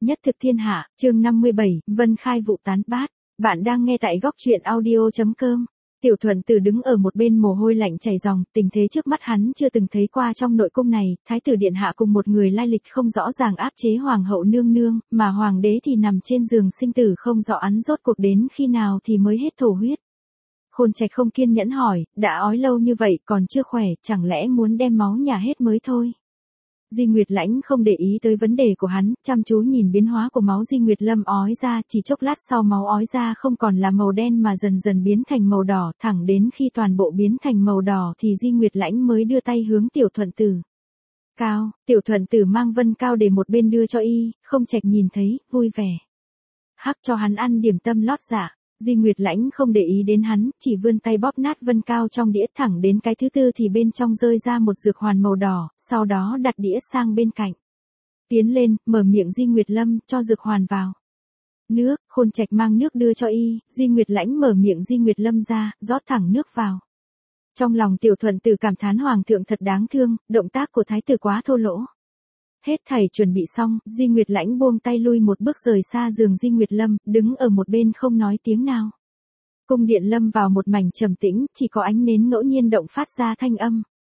nhất thực thiên hạ, chương 57, Vân Khai vụ tán bát. Bạn đang nghe tại góc truyện audio.com. Tiểu Thuận Tử đứng ở một bên mồ hôi lạnh chảy ròng, tình thế trước mắt hắn chưa từng thấy qua trong nội cung này, thái tử điện hạ cùng một người lai lịch không rõ ràng áp chế hoàng hậu nương nương, mà hoàng đế thì nằm trên giường sinh tử không rõ án rốt cuộc đến khi nào thì mới hết thổ huyết. Khôn Trạch không kiên nhẫn hỏi, đã ói lâu như vậy còn chưa khỏe, chẳng lẽ muốn đem máu nhà hết mới thôi. Di Nguyệt Lãnh không để ý tới vấn đề của hắn, chăm chú nhìn biến hóa của máu Di Nguyệt Lâm ói ra, chỉ chốc lát sau máu ói ra không còn là màu đen mà dần dần biến thành màu đỏ, thẳng đến khi toàn bộ biến thành màu đỏ thì Di Nguyệt Lãnh mới đưa tay hướng Tiểu Thuận Tử. Cao, Tiểu Thuận Tử mang Vân Cao để một bên đưa cho y, Không Trạch nhìn thấy, vui vẻ. Hắc cho hắn ăn điểm tâm lót dạ. Di Nguyệt Lãnh không để ý đến hắn, chỉ vươn tay bóp nát Vân Cao trong đĩa thẳng đến cái thứ tư thì bên trong rơi ra một dược hoàn màu đỏ, sau đó đặt đĩa sang bên cạnh. Tiến lên, mở miệng Di Nguyệt Lâm, cho dược hoàn vào. Nước, Khôn Trạch mang nước đưa cho y, Di Nguyệt Lãnh mở miệng Di Nguyệt Lâm ra, rót thẳng nước vào. Trong lòng Tiểu Thuận Tử cảm thán hoàng thượng thật đáng thương, động tác của thái tử quá thô lỗ. Hết thảy chuẩn bị xong, Di Nguyệt Lãnh buông tay lui một bước rời xa giường Di Nguyệt Lâm, đứng ở một bên không nói tiếng nào. Cung điện lâm vào một mảnh trầm tĩnh, chỉ có ánh nến ngẫu nhiên động phát ra thanh âm.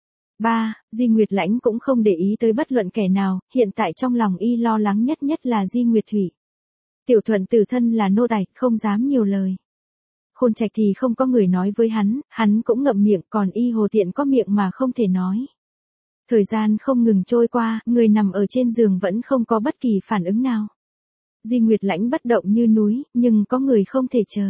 Di Nguyệt Lãnh cũng không để ý tới bất luận kẻ nào, hiện tại trong lòng y lo lắng nhất là Di Nguyệt Thủy. Tiểu Thuận Tử thân là nô tài, không dám nhiều lời. Khôn Trạch thì không có người nói với hắn cũng ngậm miệng, còn y Hồ Tiện có miệng mà không thể nói. Thời gian không ngừng trôi qua, người nằm ở trên giường vẫn không có bất kỳ phản ứng nào. Di Nguyệt Lãnh bất động như núi, nhưng có người không thể chờ.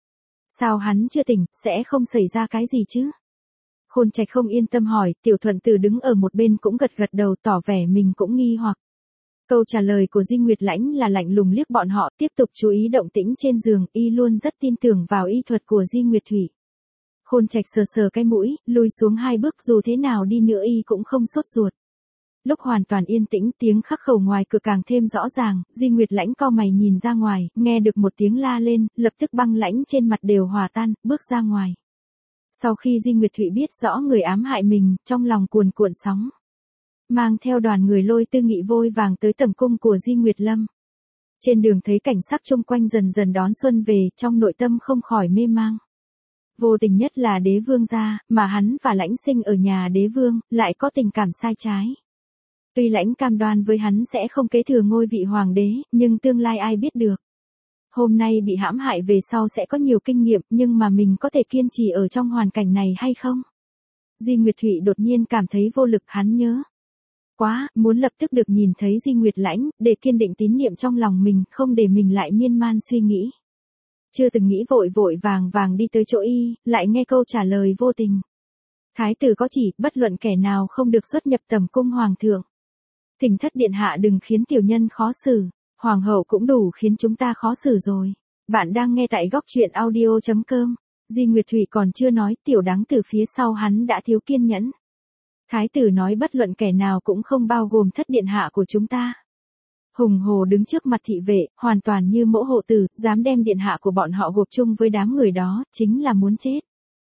Sao hắn chưa tỉnh, sẽ không xảy ra cái gì chứ? Khôn Trạch không yên tâm hỏi, Tiểu Thuận Tử đứng ở một bên cũng gật gật đầu tỏ vẻ mình cũng nghi hoặc. Câu trả lời của Di Nguyệt Lãnh là lạnh lùng liếc bọn họ, tiếp tục chú ý động tĩnh trên giường, y luôn rất tin tưởng vào y thuật của Di Nguyệt Thủy. Khôn Trạch sờ sờ cái mũi, lùi xuống 2 bước, dù thế nào đi nữa y cũng không sốt ruột. Lúc hoàn toàn yên tĩnh, tiếng khắc khẩu ngoài cửa càng thêm rõ ràng, Di Nguyệt Lãnh cau mày nhìn ra ngoài, nghe được một tiếng la lên, lập tức băng lãnh trên mặt đều hòa tan, bước ra ngoài. Sau khi Di Nguyệt Thụy biết rõ người ám hại mình, trong lòng cuồn cuộn sóng. Mang theo đoàn người Lôi Tư Nghị vội vàng tới tầm cung của Di Nguyệt Lâm. Trên đường thấy cảnh sắc xung quanh dần dần đón xuân về, trong nội tâm không khỏi mê mang. Vô tình nhất là đế vương gia, mà hắn và Lãnh Sinh ở nhà đế vương, lại có tình cảm sai trái. Tuy Lãnh cam đoan với hắn sẽ không kế thừa ngôi vị hoàng đế, nhưng tương lai ai biết được. Hôm nay bị hãm hại về sau sẽ có nhiều kinh nghiệm, nhưng mà mình có thể kiên trì ở trong hoàn cảnh này hay không? Di Nguyệt Thụy đột nhiên cảm thấy vô lực, hắn nhớ. Quá, muốn lập tức được nhìn thấy Di Nguyệt Lãnh, để kiên định tín niệm trong lòng mình, không để mình lại miên man suy nghĩ. Chưa từng nghĩ vội vàng đi tới chỗ y, lại nghe câu trả lời vô tình. Thái tử có chỉ, bất luận kẻ nào không được xuất nhập tầm cung hoàng thượng. Thỉnh thất điện hạ đừng khiến tiểu nhân khó xử, hoàng hậu cũng đủ khiến chúng ta khó xử rồi. Bạn đang nghe tại góc truyện audio.com. Di Nguyệt Thụy còn chưa nói, Tiểu Đắng từ phía sau hắn đã thiếu kiên nhẫn. Thái tử nói bất luận kẻ nào cũng không bao gồm thất điện hạ của chúng ta. Hùng hồ đứng trước mặt thị vệ, hoàn toàn như mẫu hộ tử, dám đem điện hạ của bọn họ gộp chung với đám người đó, chính là muốn chết.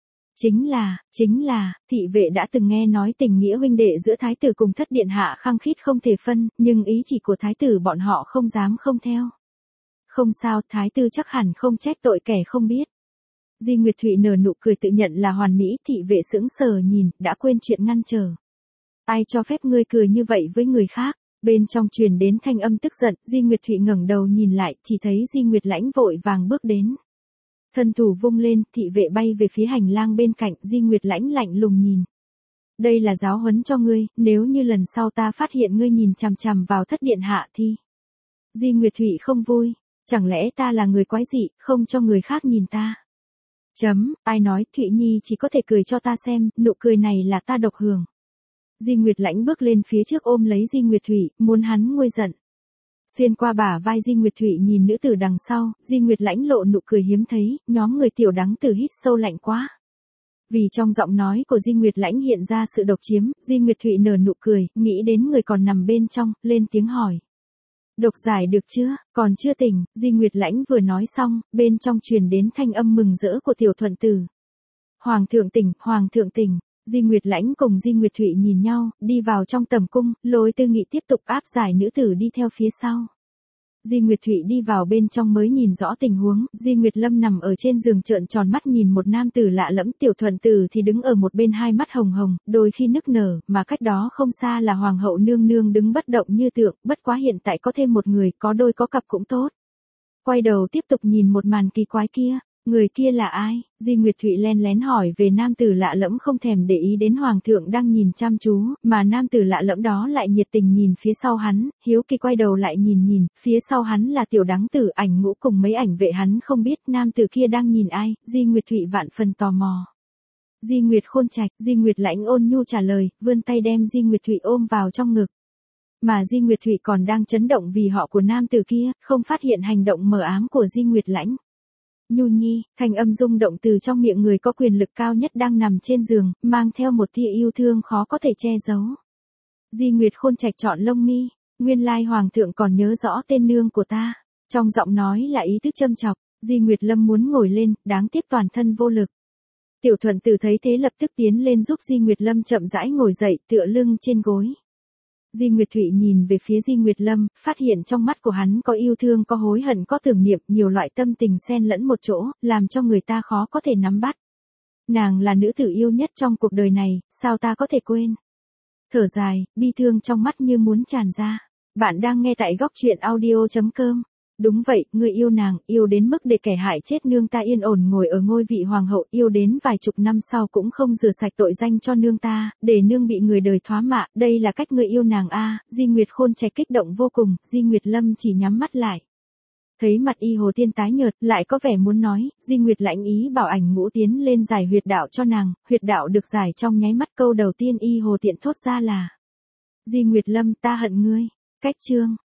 Chính là, thị vệ đã từng nghe nói tình nghĩa huynh đệ giữa thái tử cùng thất điện hạ khăng khít không thể phân, nhưng ý chỉ của thái tử bọn họ không dám không theo. Không sao, thái tử chắc hẳn không trách tội kẻ không biết. Di Nguyệt Thụy nở nụ cười tự nhận là hoàn mỹ, thị vệ sững sờ nhìn, đã quên chuyện ngăn trở. Ai cho phép ngươi cười như vậy với người khác? Bên trong truyền đến thanh âm tức giận, Di Nguyệt Thụy ngẩng đầu nhìn lại, chỉ thấy Di Nguyệt Lãnh vội vàng bước đến. Thân thủ vung lên, thị vệ bay về phía hành lang bên cạnh, Di Nguyệt Lãnh lạnh lùng nhìn. Đây là giáo huấn cho ngươi, nếu như lần sau ta phát hiện ngươi nhìn chằm chằm vào thất điện hạ thì. Di Nguyệt Thụy không vui, chẳng lẽ ta là người quái dị, không cho người khác nhìn ta. Ai nói, Thụy Nhi chỉ có thể cười cho ta xem, nụ cười này là ta độc hưởng. Di Nguyệt Lãnh bước lên phía trước ôm lấy Di Nguyệt Thụy, muốn hắn nguôi giận. Xuyên qua bả vai Di Nguyệt Thụy nhìn nữ tử đằng sau, Di Nguyệt Lãnh lộ nụ cười hiếm thấy, nhóm người Tiểu Đắng Tử hít sâu lạnh quá. Vì trong giọng nói của Di Nguyệt Lãnh hiện ra sự độc chiếm, Di Nguyệt Thụy nở nụ cười, nghĩ đến người còn nằm bên trong, lên tiếng hỏi. Độc giải được chưa, còn chưa tỉnh, Di Nguyệt Lãnh vừa nói xong, bên trong truyền đến thanh âm mừng rỡ của Tiểu Thuận Tử. Hoàng thượng tỉnh. Di Nguyệt Lãnh cùng Di Nguyệt Thụy nhìn nhau, đi vào trong tầm cung, Lôi Tư Nghị tiếp tục áp giải nữ tử đi theo phía sau. Di Nguyệt Thụy đi vào bên trong mới nhìn rõ tình huống, Di Nguyệt Lâm nằm ở trên giường trợn tròn mắt nhìn một nam tử lạ lẫm, Tiểu Thuận Tử thì đứng ở một bên hai mắt hồng hồng, đôi khi nức nở, mà cách đó không xa là Hoàng hậu nương nương đứng bất động như tượng, bất quá hiện tại có thêm một người, có đôi có cặp cũng tốt. Quay đầu tiếp tục nhìn một màn kỳ quái kia. Người kia là ai? Di Nguyệt Thụy len lén hỏi về nam tử lạ lẫm, không thèm để ý đến hoàng thượng đang nhìn chăm chú, mà nam tử lạ lẫm đó lại nhiệt tình nhìn phía sau hắn, hiếu kỳ quay đầu lại nhìn, phía sau hắn là Tiểu Đắng Tử Ảnh Ngũ cùng mấy ảnh vệ, hắn không biết nam tử kia đang nhìn ai, Di Nguyệt Thụy vạn phần tò mò. Di Nguyệt Khôn Trạch, Di Nguyệt Lãnh ôn nhu trả lời, vươn tay đem Di Nguyệt Thụy ôm vào trong ngực. Mà Di Nguyệt Thụy còn đang chấn động vì họ của nam tử kia, không phát hiện hành động mờ ám của Di Nguyệt Lãnh. Nhu nhi, thanh âm rung động từ trong miệng người có quyền lực cao nhất đang nằm trên giường, mang theo một tia yêu thương khó có thể che giấu. Di Nguyệt Khôn Trạch chọn lông mi, nguyên lai hoàng thượng còn nhớ rõ tên nương của ta. Trong giọng nói là ý thức châm chọc, Di Nguyệt Lâm muốn ngồi lên, đáng tiếc toàn thân vô lực. Tiểu Thuận Tử thấy thế lập tức tiến lên giúp Di Nguyệt Lâm chậm rãi ngồi dậy, tựa lưng trên gối. Di Nguyệt Thụy nhìn về phía Di Nguyệt Lâm, phát hiện trong mắt của hắn có yêu thương, có hối hận, có tưởng niệm, nhiều loại tâm tình xen lẫn một chỗ, làm cho người ta khó có thể nắm bắt. Nàng là nữ tử yêu nhất trong cuộc đời này, sao ta có thể quên? Thở dài, bi thương trong mắt như muốn tràn ra. Bạn đang nghe tại góc truyện audio.com. Đúng vậy, ngươi yêu nàng, yêu đến mức để kẻ hại chết nương ta yên ổn ngồi ở ngôi vị hoàng hậu, yêu đến vài chục năm sau cũng không rửa sạch tội danh cho nương ta, để nương bị người đời thoá mạ, đây là cách ngươi yêu nàng a. Di Nguyệt Khôn Trạch kích động vô cùng, Di Nguyệt Lâm chỉ nhắm mắt lại. Thấy mặt Y Hồ Tiên tái nhợt, lại có vẻ muốn nói, Di Nguyệt Lãnh ý bảo Ảnh Ngũ tiến lên giải huyệt đạo cho nàng, huyệt đạo được giải trong nháy mắt, câu đầu tiên Y Hồ Tiện thốt ra là: Di Nguyệt Lâm, ta hận ngươi. Cách chương